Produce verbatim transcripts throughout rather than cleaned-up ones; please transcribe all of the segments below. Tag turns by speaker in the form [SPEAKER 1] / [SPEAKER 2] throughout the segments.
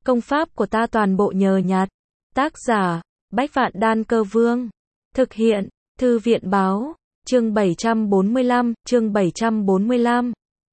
[SPEAKER 1] Công pháp của ta toàn bộ nhờ nhặt. Tác giả, Bách Vạn Đan Cơ Vương. Thực hiện, Thư viện Báo. Chương bảy trăm bốn mươi lăm, chương bảy trăm bốn mươi lăm.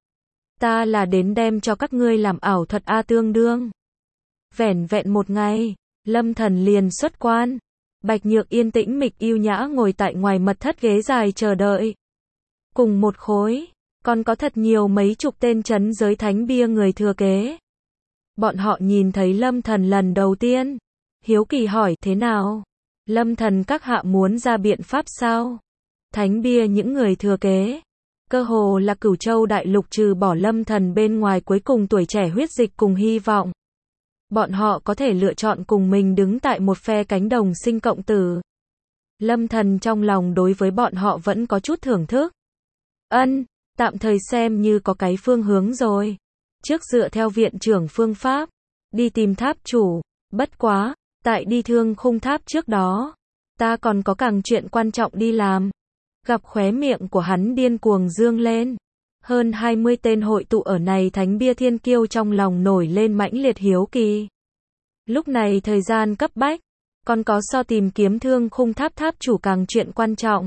[SPEAKER 1] Ta là đến đem cho các ngươi làm ảo thuật A tương đương. Vẻn vẹn một ngày, Lâm Thần liền xuất quan. Bạch Nhược yên tĩnh mịch yêu nhã ngồi tại ngoài mật thất ghế dài chờ đợi. Cùng một khối, còn có thật nhiều mấy chục tên trấn giới thánh bia người thừa kế. Bọn họ nhìn thấy Lâm Thần lần đầu tiên, hiếu kỳ hỏi thế nào? Lâm Thần các hạ muốn ra biện pháp sao? Thánh bia những người thừa kế, cơ hồ là Cửu Châu đại lục trừ bỏ Lâm Thần bên ngoài cuối cùng tuổi trẻ huyết dịch cùng hy vọng. Bọn họ có thể lựa chọn cùng mình đứng tại một phe cánh đồng sinh cộng tử. Lâm Thần trong lòng đối với bọn họ vẫn có chút thưởng thức. Ân, tạm thời xem như có cái phương hướng rồi. Trước dựa theo viện trưởng phương pháp, đi tìm tháp chủ, bất quá, tại đi Thương Khung Tháp trước đó, ta còn có càng chuyện quan trọng đi làm. Gặp khóe miệng của hắn điên cuồng dương lên. Hơn hai mươi tên hội tụ ở này thánh bia thiên kiêu trong lòng nổi lên mãnh liệt hiếu kỳ. Lúc này thời gian cấp bách, còn có so tìm kiếm Thương Khung Tháp tháp chủ càng chuyện quan trọng.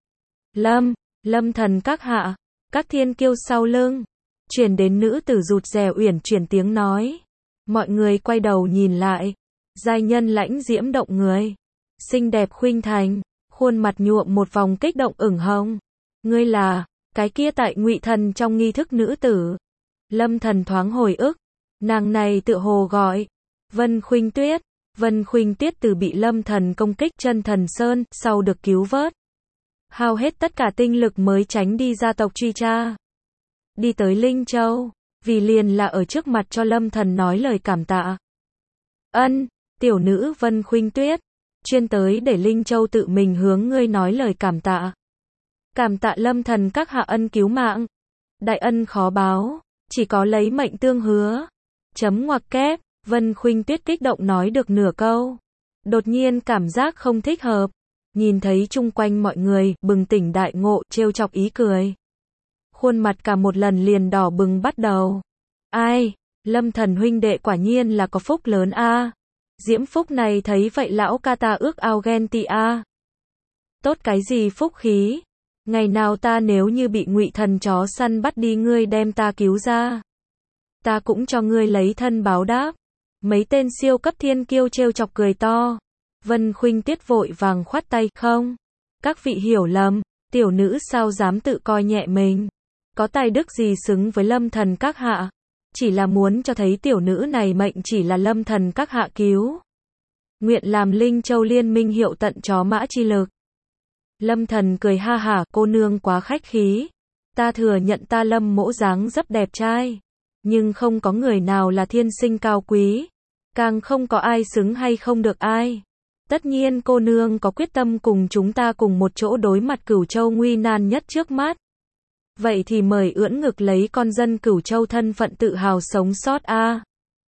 [SPEAKER 1] Lâm, Lâm Thần các hạ, các thiên kiêu sau lưng, truyền đến nữ tử rụt rè uyển chuyển tiếng nói. Mọi người quay đầu nhìn lại, giai nhân lãnh diễm động người, xinh đẹp khuynh thành, khuôn mặt nhuộm một vòng kích động ửng hồng. Ngươi là cái kia tại Ngụy Thần trong nghi thức nữ tử. Lâm Thần thoáng hồi ức, nàng này tựa hồ gọi Vân Khuynh Tuyết. Vân Khuynh Tuyết từ bị Lâm Thần công kích Chân Thần Sơn, sau được cứu vớt, hao hết tất cả tinh lực mới tránh đi gia tộc truy tra, đi tới Linh Châu, vì liền là ở trước mặt cho Lâm Thần nói lời cảm tạ. Ân, tiểu nữ Vân Khuynh Tuyết, chuyên tới để Linh Châu tự mình hướng ngươi nói lời cảm tạ. Cảm tạ Lâm Thần các hạ ân cứu mạng. Đại ân khó báo, chỉ có lấy mệnh tương hứa. Chấm ngoặc kép, Vân Khuynh Tuyết kích động nói được nửa câu. Đột nhiên cảm giác không thích hợp. Nhìn thấy chung quanh mọi người, bừng tỉnh đại ngộ, trêu chọc ý cười. Khuôn mặt cả một lần liền đỏ bừng bắt đầu. Ai, Lâm Thần huynh đệ quả nhiên là có phúc lớn a. Diễm phúc này thấy vậy lão ca ta ước ao ghen tị a. Tốt cái gì phúc khí? Ngày nào ta nếu như bị Ngụy Thần chó săn bắt đi ngươi đem ta cứu ra, ta cũng cho ngươi lấy thân báo đáp. Mấy tên siêu cấp thiên kiêu trêu chọc cười to. Vân Khuynh Tuyết vội vàng khoát tay, không, các vị hiểu lầm, tiểu nữ sao dám tự coi nhẹ mình, có tài đức gì xứng với Lâm Thần các hạ, chỉ là muốn cho thấy tiểu nữ này mệnh chỉ là Lâm Thần các hạ cứu, nguyện làm Linh Châu liên minh hiệu tận chó mã chi lực. Lâm Thần cười ha hả, cô nương quá khách khí, ta thừa nhận ta Lâm mỗ dáng dấp đẹp trai, nhưng không có người nào là thiên sinh cao quý, càng không có ai xứng hay không được ai. Tất nhiên cô nương có quyết tâm cùng chúng ta cùng một chỗ đối mặt Cửu Châu nguy nan nhất trước mắt. Vậy thì mời ưỡn ngực lấy con dân Cửu Châu thân phận tự hào sống sót a.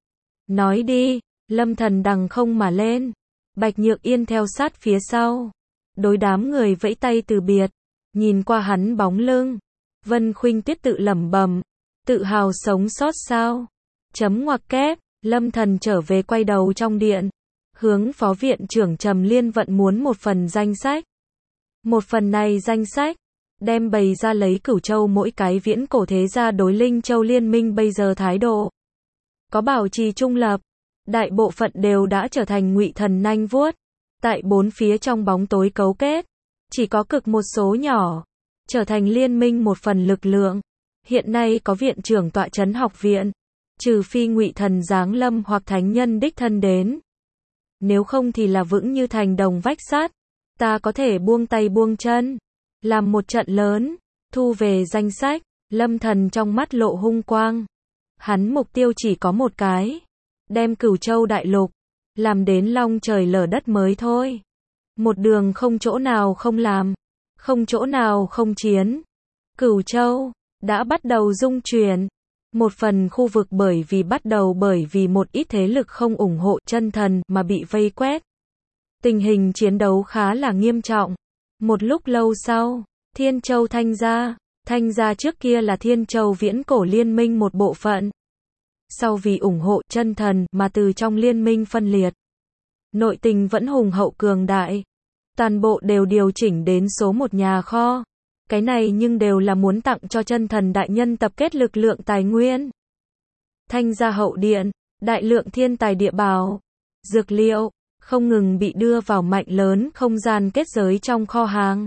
[SPEAKER 1] Nói đi, Lâm Thần đằng không mà lên. Bạch Nhược Yên theo sát phía sau. Đối đám người vẫy tay từ biệt. Nhìn qua hắn bóng lưng. Vân Khuynh Tuyết tự lẩm bẩm. Tự hào sống sót sao? Chấm ngoặc kép, Lâm Thần trở về quay đầu trong điện. Hướng phó viện trưởng Trầm Liên Vận muốn một phần danh sách. Một phần này danh sách, đem bày ra lấy Cửu Châu mỗi cái viễn cổ thế gia đối Linh Châu liên minh bây giờ thái độ. Có bảo trì trung lập, đại bộ phận đều đã trở thành Ngụy Thần nanh vuốt. Tại bốn phía trong bóng tối cấu kết, chỉ có cực một số nhỏ, trở thành liên minh một phần lực lượng. Hiện nay có viện trưởng tọa trấn học viện, trừ phi Ngụy Thần giáng lâm hoặc thánh nhân đích thân đến. Nếu không thì là vững như thành đồng vách sắt. Ta có thể buông tay buông chân, làm một trận lớn, thu về danh sách. Lâm Thần trong mắt lộ hung quang. Hắn mục tiêu chỉ có một cái, đem Cửu Châu đại lục làm đến long trời lở đất mới thôi. Một đường không chỗ nào không làm, không chỗ nào không chiến. Cửu Châu đã bắt đầu rung chuyển. Một phần khu vực bởi vì bắt đầu bởi vì một ít thế lực không ủng hộ chân thần mà bị vây quét. Tình hình chiến đấu khá là nghiêm trọng. Một lúc lâu sau, Thiên Châu Thanh Gia, Thanh Gia trước kia là Thiên Châu viễn cổ liên minh một bộ phận. sau vì ủng hộ chân thần mà từ trong liên minh phân liệt. Nội tình vẫn hùng hậu cường đại. Toàn bộ đều điều chỉnh đến số một nhà kho. Cái này nhưng đều là muốn tặng cho chân thần đại nhân tập kết lực lượng tài nguyên. Thanh gia hậu điện, đại lượng thiên tài địa bảo, dược liệu, không ngừng bị đưa vào mạnh lớn không gian kết giới trong kho hàng.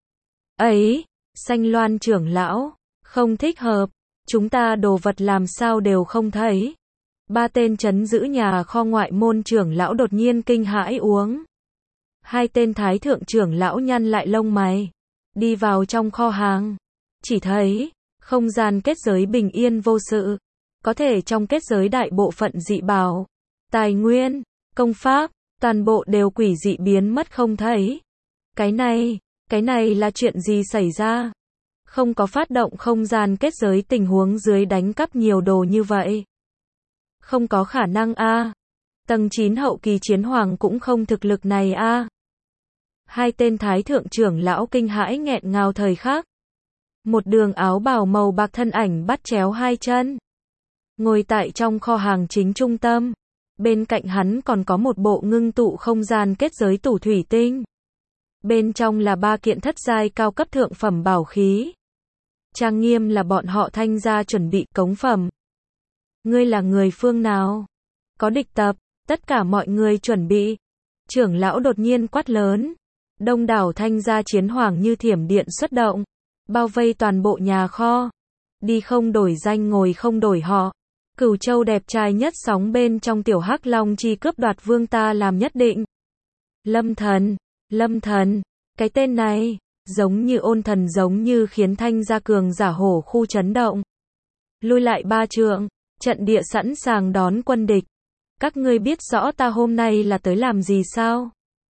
[SPEAKER 1] Ấy, Xanh Loan trưởng lão, không thích hợp, chúng ta đồ vật làm sao đều không thấy. Ba tên trấn giữ nhà kho ngoại môn trưởng lão đột nhiên kinh hãi uống. Hai tên thái thượng trưởng lão nhăn lại lông mày, đi vào trong kho hàng, chỉ thấy không gian kết giới bình yên vô sự, có thể trong kết giới đại bộ phận dị bảo, tài nguyên, công pháp, toàn bộ đều quỷ dị biến mất không thấy. Cái này, cái này là chuyện gì xảy ra? Không có phát động không gian kết giới tình huống dưới đánh cắp nhiều đồ như vậy. Không có khả năng a. Tầng chín hậu kỳ chiến hoàng cũng không thực lực này a. Hai tên thái thượng trưởng lão kinh hãi nghẹn ngào thời khắc. Một đường áo bào màu bạc thân ảnh bắt chéo hai chân, ngồi tại trong kho hàng chính trung tâm. Bên cạnh hắn còn có một bộ ngưng tụ không gian kết giới tủ thủy tinh. Bên trong là ba kiện thất giai cao cấp thượng phẩm bảo khí. Trang nghiêm là bọn họ Thanh gia chuẩn bị cống phẩm. Ngươi là người phương nào? Có địch tập, tất cả mọi người chuẩn bị. Trưởng lão đột nhiên quát lớn. Đông đảo Thanh gia chiến hoàng như thiểm điện xuất động, bao vây toàn bộ nhà kho. Đi không đổi danh ngồi không đổi họ. Cửu Châu đẹp trai nhất sóng bên trong tiểu hắc long chi cướp đoạt vương ta làm nhất định. Lâm thần, Lâm thần, cái tên này, giống như ôn thần giống như khiến Thanh gia cường giả hổ khu chấn động. Lui lại ba trượng, trận địa sẵn sàng đón quân địch. Các ngươi biết rõ ta hôm nay là tới làm gì sao?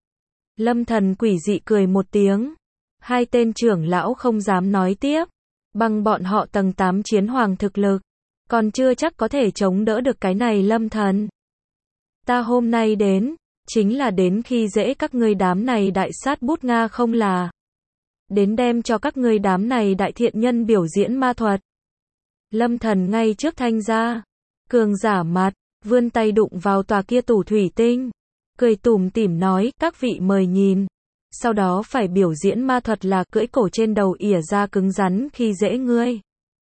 [SPEAKER 1] Lâm thần quỷ dị cười một tiếng. Hai tên trưởng lão không dám nói tiếp. Bằng bọn họ tầng tám chiến hoàng thực lực, còn chưa chắc có thể chống đỡ được cái này Lâm thần. Ta hôm nay đến, chính là đến khi dễ các ngươi đám này đại sát bút Nga không là. Đến đem cho các ngươi đám này đại thiện nhân biểu diễn ma thuật. Lâm thần ngay trước Thanh gia cường giả mặt, vươn tay đụng vào tòa kia tủ thủy tinh. Cười tủm tỉm nói, các vị mời nhìn. Sau đó phải biểu diễn ma thuật là cưỡi cổ trên đầu ỉa ra cứng rắn khi dễ ngươi.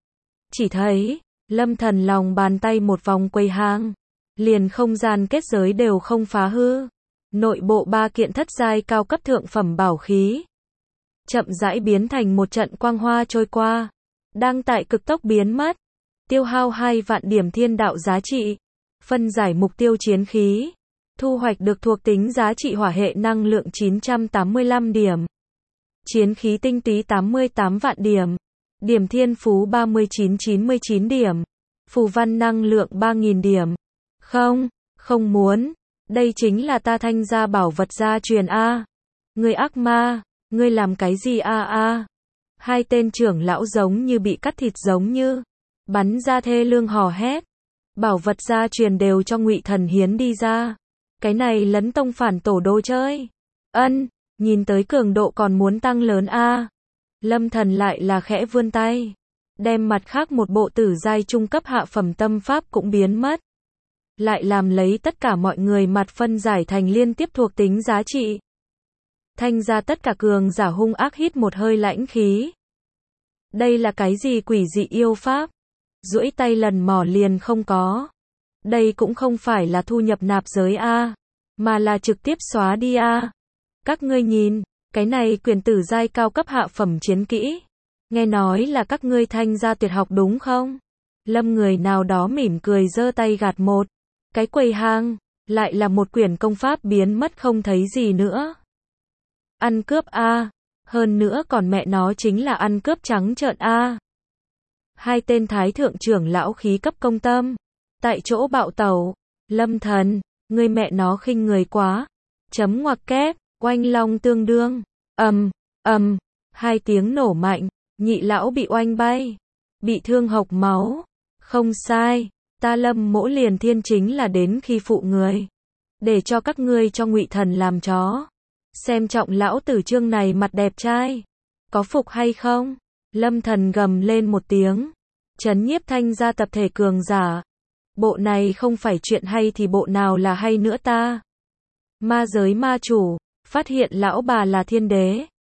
[SPEAKER 1] Chỉ thấy, Lâm thần lòng bàn tay một vòng quầy hàng. Liền không gian kết giới đều không phá hư. Nội bộ ba kiện thất giai cao cấp thượng phẩm bảo khí. Chậm rãi biến thành một trận quang hoa trôi qua. Đang tại cực tốc biến mất. Tiêu hao hai vạn điểm thiên đạo giá trị. Phân giải mục tiêu chiến khí. Thu hoạch được thuộc tính giá trị hỏa hệ năng lượng chín trăm tám mươi lăm điểm. Chiến khí tinh túy tám mươi tám vạn điểm. Điểm thiên phú ba mươi chín chín mươi chín điểm. Phù văn năng lượng ba nghìn điểm. Không, không muốn. Đây chính là ta Thanh gia bảo vật gia truyền a. Ngươi ác ma, ngươi làm cái gì a a? Hai tên trưởng lão giống như bị cắt thịt giống như. Bắn ra thê lương hò hét. Bảo vật gia truyền đều cho Ngụy Thần hiến đi ra. Cái này lấn tông phản tổ đồ chơi. Ân, nhìn tới cường độ còn muốn tăng lớn a. Lâm thần lại là khẽ vươn tay. Đem mặt khác một bộ tử giai trung cấp hạ phẩm tâm pháp cũng biến mất. Lại làm lấy tất cả mọi người mặt phân giải thành liên tiếp thuộc tính giá trị. Thanh ra tất cả cường giả hung ác hít một hơi lãnh khí. Đây là cái gì quỷ dị yêu pháp? Duỗi tay lần mò liền không có. Đây cũng không phải là thu nhập nạp giới a, mà là trực tiếp xóa đi a. Các ngươi nhìn, cái này quyền tử giai cao cấp hạ phẩm chiến kỹ. Nghe nói là các ngươi Thanh gia tuyệt học đúng không? Lâm người nào đó mỉm cười giơ tay gạt một cái quầy hàng, lại là một quyển công pháp biến mất không thấy gì nữa. Ăn cướp a, hơn nữa còn mẹ nó chính là ăn cướp trắng trợn a. Hai tên thái thượng trưởng lão khí cấp công tâm, tại chỗ bạo tẩu. Lâm thần, ngươi mẹ nó khinh người quá. Chấm ngoặc kép, oanh long tương đương. Ầm, ầm, hai tiếng nổ mạnh, nhị lão bị oanh bay, bị thương hộc máu. Không sai, ta Lâm mỗ liền thiên chính là đến khi phụ người, để cho các ngươi cho Ngụy Thần làm chó. Xem trọng lão tử trương này mặt đẹp trai, có phục hay không? Lâm thần gầm lên một tiếng, trấn nhiếp Thanh gia tập thể cường giả. Bộ này không phải chuyện hay thì bộ nào là hay nữa ta? Ma giới ma chủ, phát hiện lão bà là thiên đế.